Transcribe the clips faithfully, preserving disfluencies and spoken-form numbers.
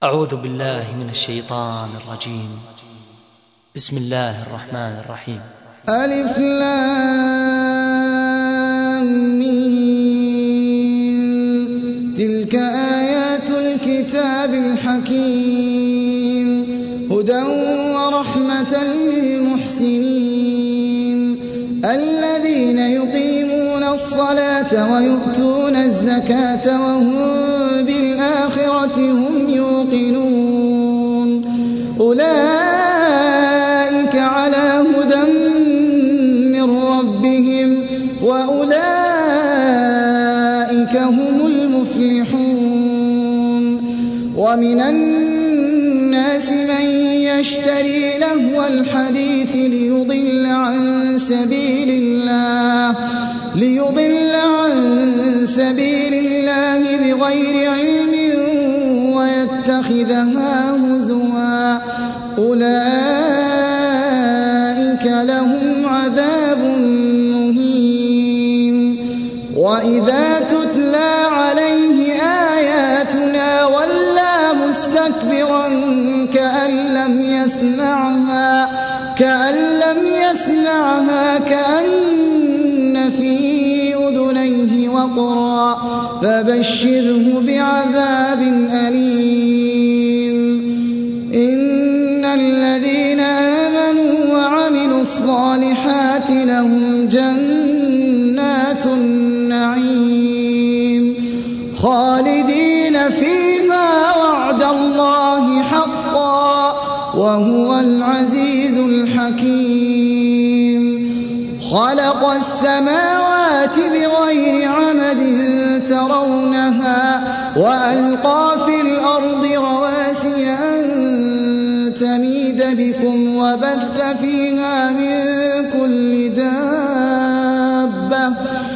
أعوذ بالله من الشيطان الرجيم. بسم الله الرحمن الرحيم. ألف لام ميم. تلك آيات الكتاب الحكيم هدى ورحمة للمحسنين الذين يقيمون الصلاة ويؤتون الزكاة وهم بالآخرة هم يوقنون أولئك على هدى من ربهم وأولئك هم المفلحون. ومن الناس من يشتري لهو الحديث ليضل عن سبيل الله ليضل عن سبيل الله بغير علم ويتخذها هزوا أولئك لهم عذاب مهين. وإذا تتلى عليه آياتنا ولى مستكبرا كأن لم يسمعها كأن لم يسمعها كأن في أذنيه وقرا فبشره بعذاب أليم. إن الذين آمنوا وعملوا الصالحات لهم جنات النعيم خالدين فيها وعد الله حقا وهو العزيز الحكيم. خلق السماوات بغير عمد ترونها وألقى في الأرض رواسي أن تميد بكم وبث فيها من كل دابة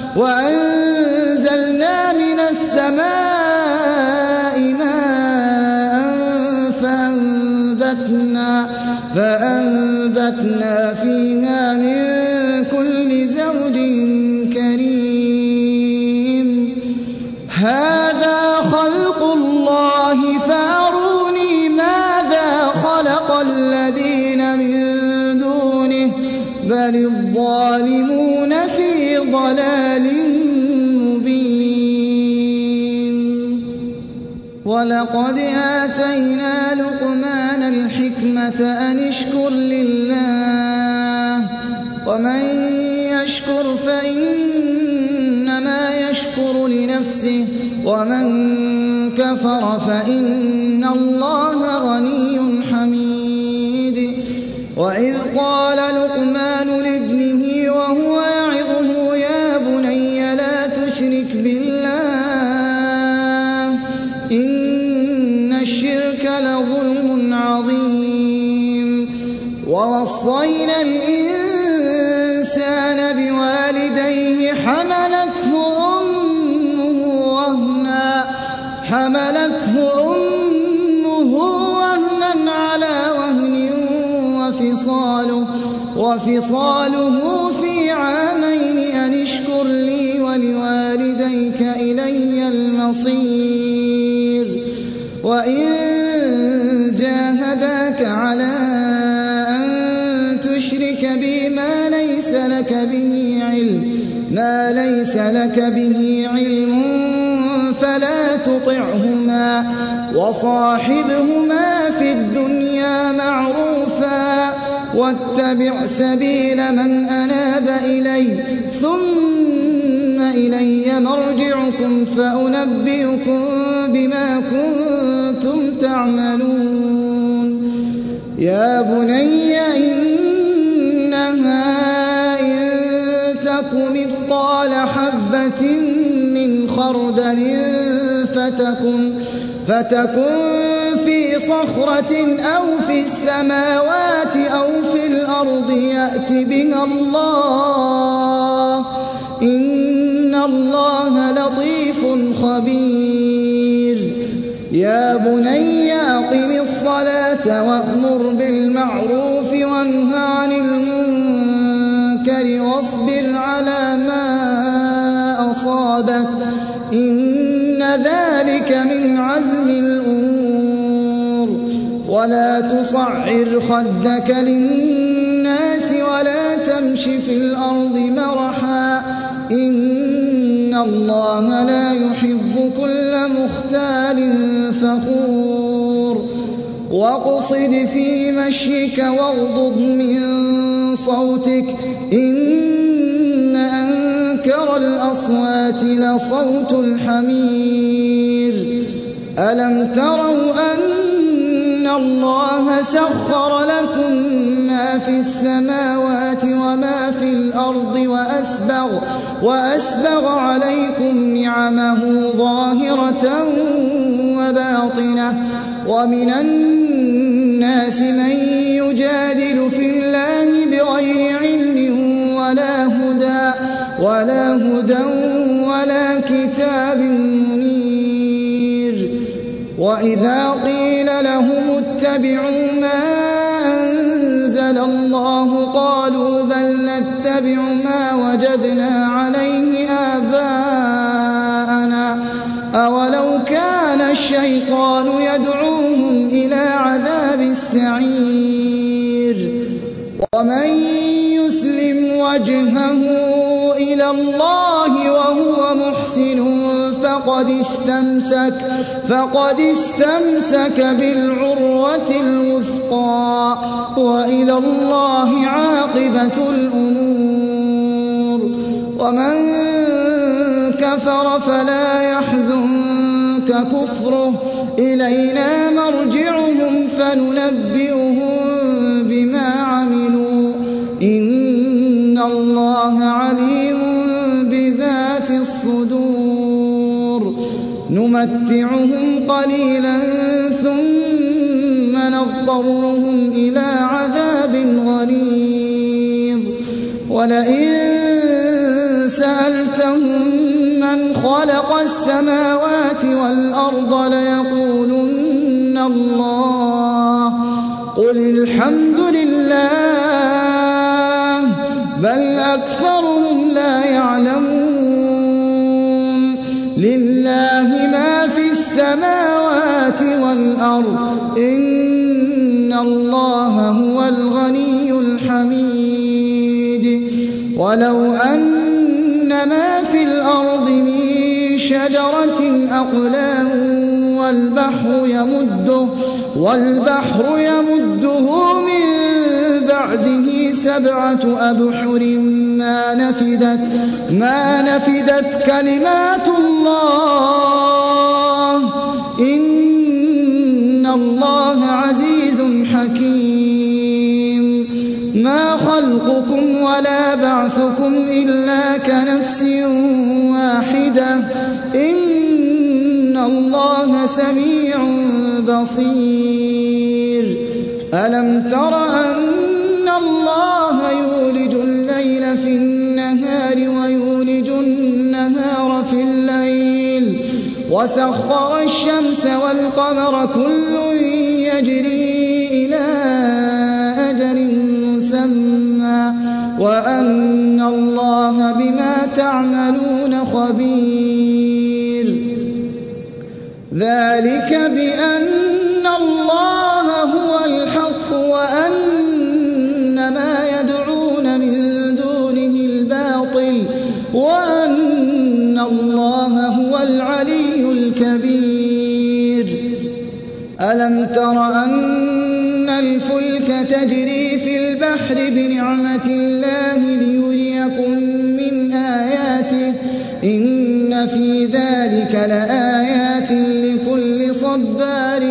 وأنزلنا من السماء ماء فأنبتنا, فأنبتنا فيها من كل زوج كريم. هذا خلق الله فأروني ماذا خلق الذين من دونه بل الظالمون في ضلال مبين. ولقد آتينا لقمان الحكمة أن اشكر لله ومن يشكر فإنما يشكر لنفسه ومن كفر فإن الله غني حميد. وإذ قال لقمان لابنه وهو يعظه يا بني لا تشرك بالله إن الشرك لظلم عظيم. ووصينا الإنسان بوالديه حملته أمه وهنا حملته أمه وهنا على وهن وفصاله وفصاله في عامين أن اشكر لي ولوالديك إلي المصير. وإن جاهداك على أن تشرك بي ما ليس لك به علم ما ليس لك به علم فلا تطعهما وصاحبهما في الدنيا معروفا واتبع سبيل من أناب إلي ثم إلي مرجعكم فأنبئكم بما كنتم تعملون. يا بني إنها إن تك مثقال حبة من خردل فتكن, فتكن في صخرة أو في السماوات أو في الأرض يأت بها الله إن الله لطيف خبير. يا بني أقم الصلاة وأمر بالمعروف وانه عن المنكر واصبر على ما أصابك إن ذلك من عزم الأمور. ولا تصعر خدك للناس ولا تمش في الأرض مرحا إن الله لا يحب كل مختال فخور واقصد في مشيك واغضض من صوتك إن أنكر الأصوات لصوت الحمير ألم تروا أن الله سخر لكم ما في السماوات وما في الأرض وأسبغ, وأسبغ عليكم نعمه ظاهرة وباطنة ومن الناس من يجادل في الله بغير علم ولا هدى ولا هدى ولا كتاب منير وإذا قيل لهم اتبعوا ما أنزل الله قالوا بل نتبع ما وجدنا عليه آباءنا أولو كان الشيطان يدعوهم إلى عذاب السعير ومن يسلم وجهه إلى الله وهو محسن فقد استمسك فقد استمسك بالعروة الوثقى وإلى الله عاقبة الأمور ومن كفر فلا يحزنك كفره إلينا مرجعهم فننبئهم بما عملوا إن الله عليم بذات الصدور نمتعهم قليلا ثم نضطرهم إلى عذاب غليظ ولئن سألتهم من خلق السماوات والأرض ليقولن الله قل الحمد لله بل أكثرهم لا يعلمون لله ما في السماوات والأرض إن الله هو الغني الحميد ولو أن ما في الأرض من شجرة أقلام والبحر يمده والبحر يمده من بعده سبعة أبحر ما نفدت ما نفدت كلمات الله إن الله عزيز حكيم ما خلقكم ولا بعثكم إلا كنفس واحدة إن الله سميع بصير ألم تر أن الله يولج الليل في النهار ويولج النهار في الليل وسخر الشمس والقمر كل يجري إلى أجل مسمى وأن الله بما تعملون خبير ذلك بأن الله هو الحق وأن ما يدعون من دونه الباطل وأن الله هو العلي الكبير ألم تر أن الفلك تجري في البحر بنعمة الله ليريكم من آياته إن في ذلك لآيات لكل صبار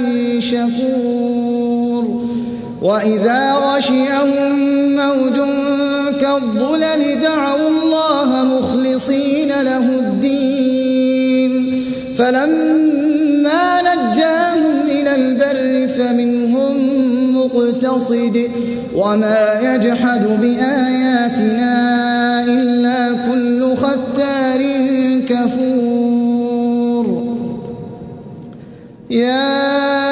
شكور وإذا غشيهم موج كالظلل دعوا الله مخلصين له الدين فلما نجاهم إلى البر فمنهم مقتصد وما يجحد بآياتنا إلا كل ختار كفور يا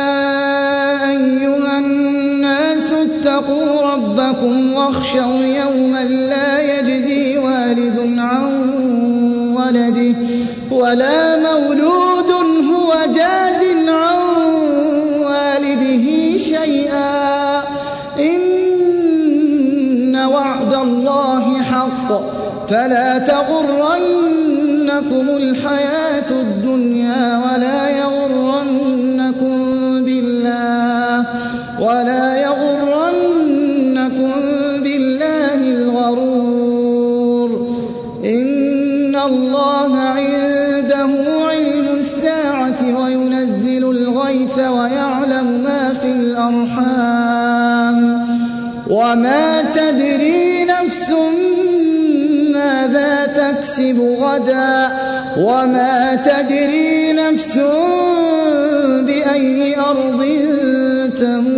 أيها الناس اتقوا ربكم واخشوا يوما لا يجزي والد عن ولده ولا مولود هو جاز عن والده شيئا فلا تغرنكم الحياة الدنيا ولا يغرنكم بالله ولا يغرنكم بالله الغرور. إن الله عنده علم الساعة وينزل الغيث ويعلم ما في الأرحام وما تدري نفس ماذا تكسب غدا وما تدري نفس بأي أرض تموت.